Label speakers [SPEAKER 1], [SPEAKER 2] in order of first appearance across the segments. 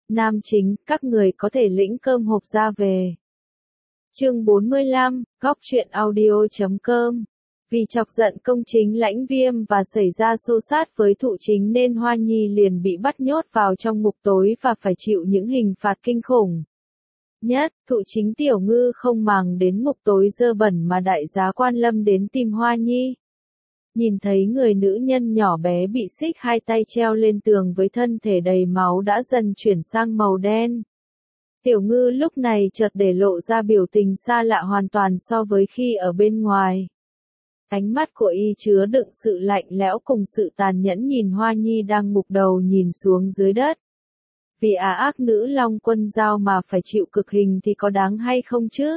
[SPEAKER 1] Nam chính, các người có thể lĩnh cơm hộp ra về. Chương 45, góc truyện audio.com. Vì chọc giận công chính Lãnh Viêm và xảy ra xô xát với Thụ Chính nên Hoa Nhi liền bị bắt nhốt vào trong ngục tối và phải chịu những hình phạt kinh khủng. Nhất, Thụ Chính Tiểu Ngư không màng đến ngục tối dơ bẩn mà đại giá Quan Lâm đến tìm Hoa Nhi. Nhìn thấy người nữ nhân nhỏ bé bị xích hai tay treo lên tường với thân thể đầy máu đã dần chuyển sang màu đen. Tiểu Ngư lúc này chợt để lộ ra biểu tình xa lạ hoàn toàn so với khi ở bên ngoài. Ánh mắt của y chứa đựng sự lạnh lẽo cùng sự tàn nhẫn nhìn Hoa Nhi đang ngục đầu nhìn xuống dưới đất. Vì ác nữ Long Quân Dao mà phải chịu cực hình thì có đáng hay không chứ?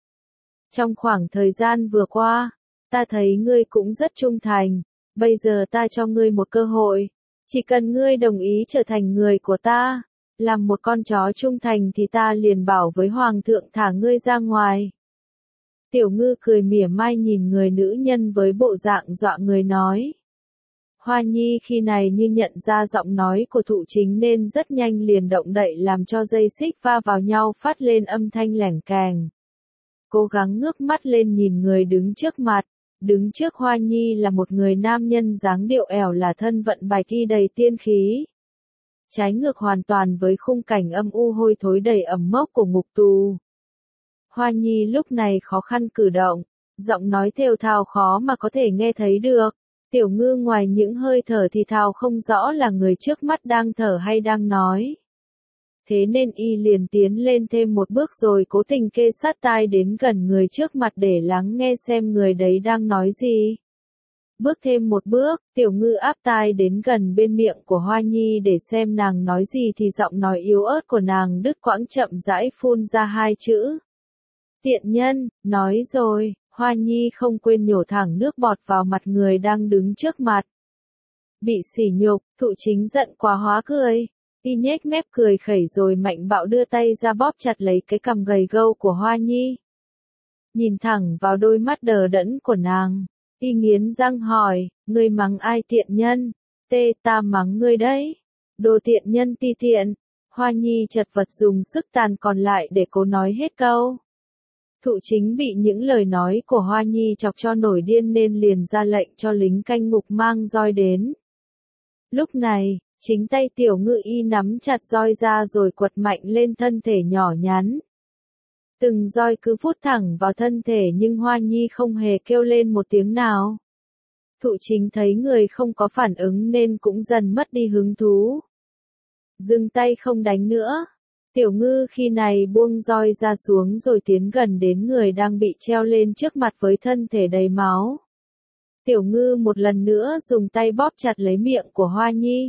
[SPEAKER 1] Trong khoảng thời gian vừa qua, ta thấy ngươi cũng rất trung thành, bây giờ ta cho ngươi một cơ hội. Chỉ cần ngươi đồng ý trở thành người của ta, làm một con chó trung thành thì ta liền bảo với Hoàng thượng thả ngươi ra ngoài. Tiểu Ngư cười mỉa mai nhìn người nữ nhân với bộ dạng dọa người nói. Hoa Nhi khi này như nhận ra giọng nói của Thụ Chính nên rất nhanh liền động đậy làm cho dây xích va vào nhau phát lên âm thanh lẻng keng. Cố gắng ngước mắt lên nhìn người đứng trước mặt. Đứng trước Hoa Nhi là một người nam nhân dáng điệu ẻo là thân vận bạch y đầy tiên khí. Trái ngược hoàn toàn với khung cảnh âm u hôi thối đầy ẩm mốc của ngục tù. Hoa Nhi lúc này khó khăn cử động, giọng nói thều thào khó mà có thể nghe thấy được. Tiểu Ngư ngoài những hơi thở thì thào không rõ là người trước mắt đang thở hay đang nói. Thế nên y liền tiến lên thêm một bước rồi cố tình kê sát tai đến gần người trước mặt để lắng nghe xem người đấy đang nói gì. Bước thêm một bước, Tiểu Ngư áp tai đến gần bên miệng của Hoa Nhi để xem nàng nói gì thì giọng nói yếu ớt của nàng đứt quãng chậm rãi phun ra hai chữ. Tiện nhân, nói rồi, Hoa Nhi không quên nhổ thẳng nước bọt vào mặt người đang đứng trước mặt. Bị sỉ nhục, Thụ Chính giận quá hóa cười. Y nhếch mép cười khẩy rồi mạnh bạo đưa tay ra bóp chặt lấy cái cằm gầy gâu của Hoa Nhi. Nhìn thẳng vào đôi mắt đờ đẫn của nàng, y nghiến răng hỏi, ngươi mắng ai tiện nhân? Ta mắng ngươi đấy. Đồ tiện nhân ti tiện. Hoa Nhi chật vật dùng sức tàn còn lại để cố nói hết câu. Thụ Chính bị những lời nói của Hoa Nhi chọc cho nổi điên nên liền ra lệnh cho lính canh ngục mang roi đến. Lúc này, chính tay Tiểu Ngư y nắm chặt roi ra rồi quật mạnh lên thân thể nhỏ nhắn. Từng roi cứ phút thẳng vào thân thể nhưng Hoa Nhi không hề kêu lên một tiếng nào. Thụ Chính thấy người không có phản ứng nên cũng dần mất đi hứng thú. Dừng tay không đánh nữa. Tiểu Ngư khi này buông roi ra xuống rồi tiến gần đến người đang bị treo lên trước mặt với thân thể đầy máu. Tiểu Ngư một lần nữa dùng tay bóp chặt lấy miệng của Hoa Nhi.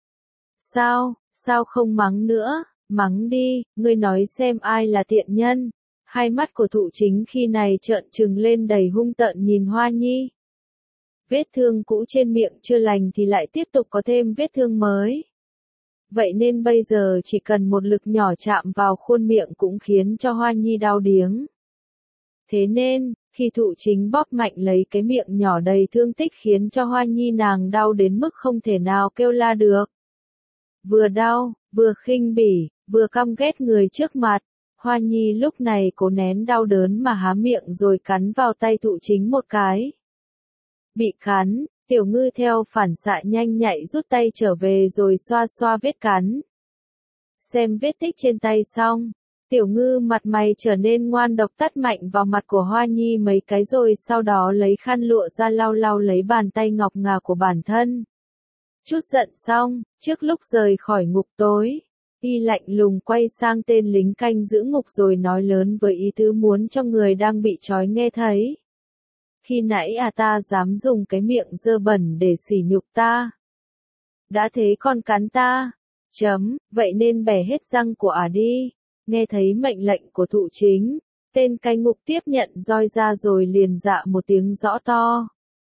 [SPEAKER 1] Sao không mắng nữa, mắng đi, ngươi nói xem ai là tiện nhân. Hai mắt của Thụ Chính khi này trợn trừng lên đầy hung tợn nhìn Hoa Nhi. Vết thương cũ trên miệng chưa lành thì lại tiếp tục có thêm vết thương mới. Vậy nên bây giờ chỉ cần một lực nhỏ chạm vào khuôn miệng cũng khiến cho Hoa Nhi đau điếng. Thế nên, khi Thụ Chính bóp mạnh lấy cái miệng nhỏ đầy thương tích khiến cho Hoa Nhi nàng đau đến mức không thể nào kêu la được. Vừa đau, vừa khinh bỉ, vừa căm ghét người trước mặt, Hoa Nhi lúc này cố nén đau đớn mà há miệng rồi cắn vào tay Thụ Chính một cái. Bị cắn, Tiểu Ngư theo phản xạ nhanh nhạy rút tay trở về rồi xoa xoa vết cắn. Xem vết tích trên tay xong, Tiểu Ngư mặt mày trở nên ngoan độc tát mạnh vào mặt của Hoa Nhi mấy cái rồi sau đó lấy khăn lụa ra lau lau lấy bàn tay ngọc ngà của bản thân. Chút giận xong, trước lúc rời khỏi ngục tối, y lạnh lùng quay sang tên lính canh giữ ngục rồi nói lớn với ý tứ muốn cho người đang bị trói nghe thấy. Khi nãy ta dám dùng cái miệng dơ bẩn để sỉ nhục ta. Đã thế còn cắn ta. Vậy nên bẻ hết răng của đi. Nghe thấy mệnh lệnh của Thụ Chính, tên cai ngục tiếp nhận roi ra rồi liền dạ một tiếng rõ to.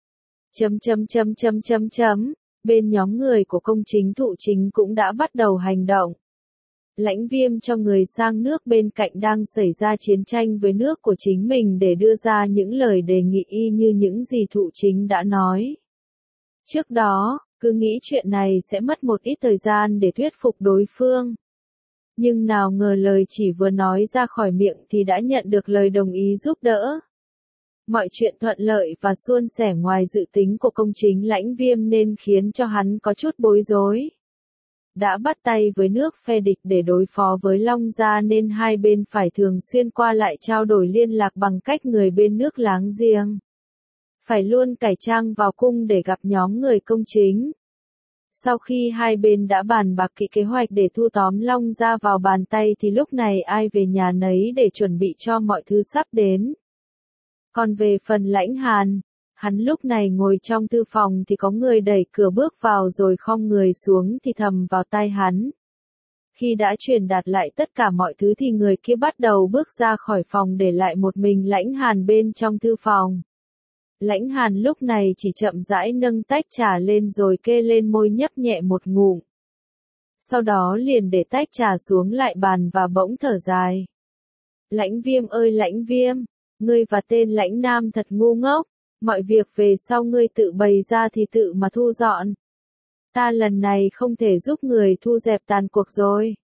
[SPEAKER 1] Bên nhóm người của công chính Thụ Chính cũng đã bắt đầu hành động. Lãnh Viêm cho người sang nước bên cạnh đang xảy ra chiến tranh với nước của chính mình để đưa ra những lời đề nghị y như những gì Thụ Chính đã nói. Trước đó, cứ nghĩ chuyện này sẽ mất một ít thời gian để thuyết phục đối phương. Nhưng nào ngờ lời chỉ vừa nói ra khỏi miệng thì đã nhận được lời đồng ý giúp đỡ. Mọi chuyện thuận lợi và suôn sẻ ngoài dự tính của công chính Lãnh Viêm nên khiến cho hắn có chút bối rối. Đã bắt tay với nước phe địch để đối phó với Long Gia nên hai bên phải thường xuyên qua lại trao đổi liên lạc bằng cách người bên nước láng giềng. Phải luôn cải trang vào cung để gặp nhóm người công chính. Sau khi hai bên đã bàn bạc kỹ kế hoạch để thu tóm Long Gia vào bàn tay thì lúc này ai về nhà nấy để chuẩn bị cho mọi thứ sắp đến. Còn về phần Lãnh Hàn, hắn lúc này ngồi trong thư phòng thì có người đẩy cửa bước vào rồi khom người xuống thì thầm vào tai hắn. Khi đã truyền đạt lại tất cả mọi thứ thì người kia bắt đầu bước ra khỏi phòng để lại một mình Lãnh Hàn bên trong thư phòng. Lãnh Hàn lúc này chỉ chậm rãi nâng tách trà lên rồi kê lên môi nhấp nhẹ một ngụm. Sau đó liền để tách trà xuống lại bàn và bỗng thở dài. Lãnh Viêm ơi Lãnh Viêm, ngươi và tên Lãnh Nam thật ngu ngốc, mọi việc về sau ngươi tự bày ra thì tự mà thu dọn. Ta lần này không thể giúp người thu dẹp tàn cuộc rồi.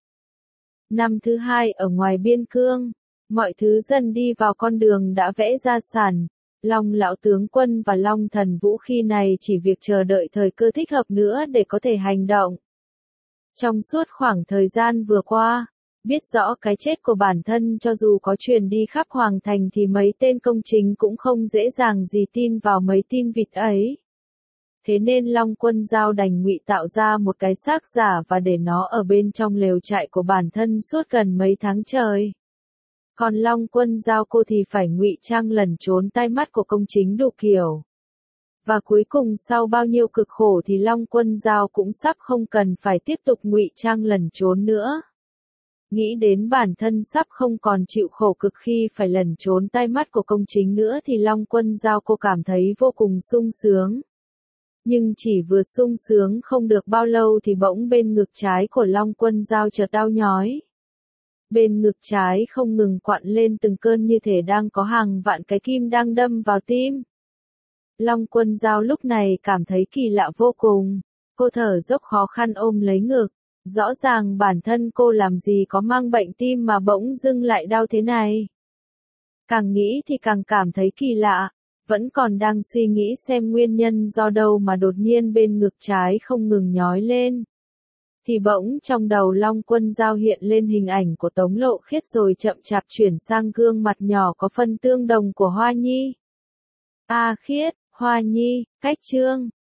[SPEAKER 1] Năm thứ hai ở ngoài biên cương, mọi thứ dần đi vào con đường đã vẽ ra sẵn. Long lão tướng quân và Long thần vũ khi này chỉ việc chờ đợi thời cơ thích hợp nữa để có thể hành động. Trong suốt khoảng thời gian vừa qua, biết rõ cái chết của bản thân cho dù có truyền đi khắp hoàng thành thì mấy tên công chính cũng không dễ dàng gì tin vào mấy tin vịt ấy. Thế nên Long Quân Giao đành ngụy tạo ra một cái xác giả và để nó ở bên trong lều trại của bản thân suốt gần mấy tháng trời. Còn Long Quân Giao cô thì phải ngụy trang lẩn trốn tai mắt của công chính đủ kiểu. Và cuối cùng sau bao nhiêu cực khổ thì Long Quân Giao cũng sắp không cần phải tiếp tục ngụy trang lẩn trốn nữa. Nghĩ đến bản thân sắp không còn chịu khổ cực khi phải lẩn trốn tai mắt của công chính nữa thì Long Quân Giao cô cảm thấy vô cùng sung sướng. Nhưng chỉ vừa sung sướng không được bao lâu thì bỗng bên ngực trái của Long Quân Giao chợt đau nhói. Bên ngực trái không ngừng quặn lên từng cơn như thể đang có hàng vạn cái kim đang đâm vào tim. Long Quân Giao lúc này cảm thấy kỳ lạ vô cùng. Cô thở dốc khó khăn ôm lấy ngực. Rõ ràng bản thân cô làm gì có mang bệnh tim mà bỗng dưng lại đau thế này. Càng nghĩ thì càng cảm thấy kỳ lạ. Vẫn còn đang suy nghĩ xem nguyên nhân do đâu mà đột nhiên bên ngực trái không ngừng nhói lên. Thì bỗng trong đầu Long Quân Giao hiện lên hình ảnh của Tống Lộ Khiết rồi chậm chạp chuyển sang gương mặt nhỏ có phần tương đồng của Hoa Nhi. A Khiết, Hoa Nhi, Cách Trương.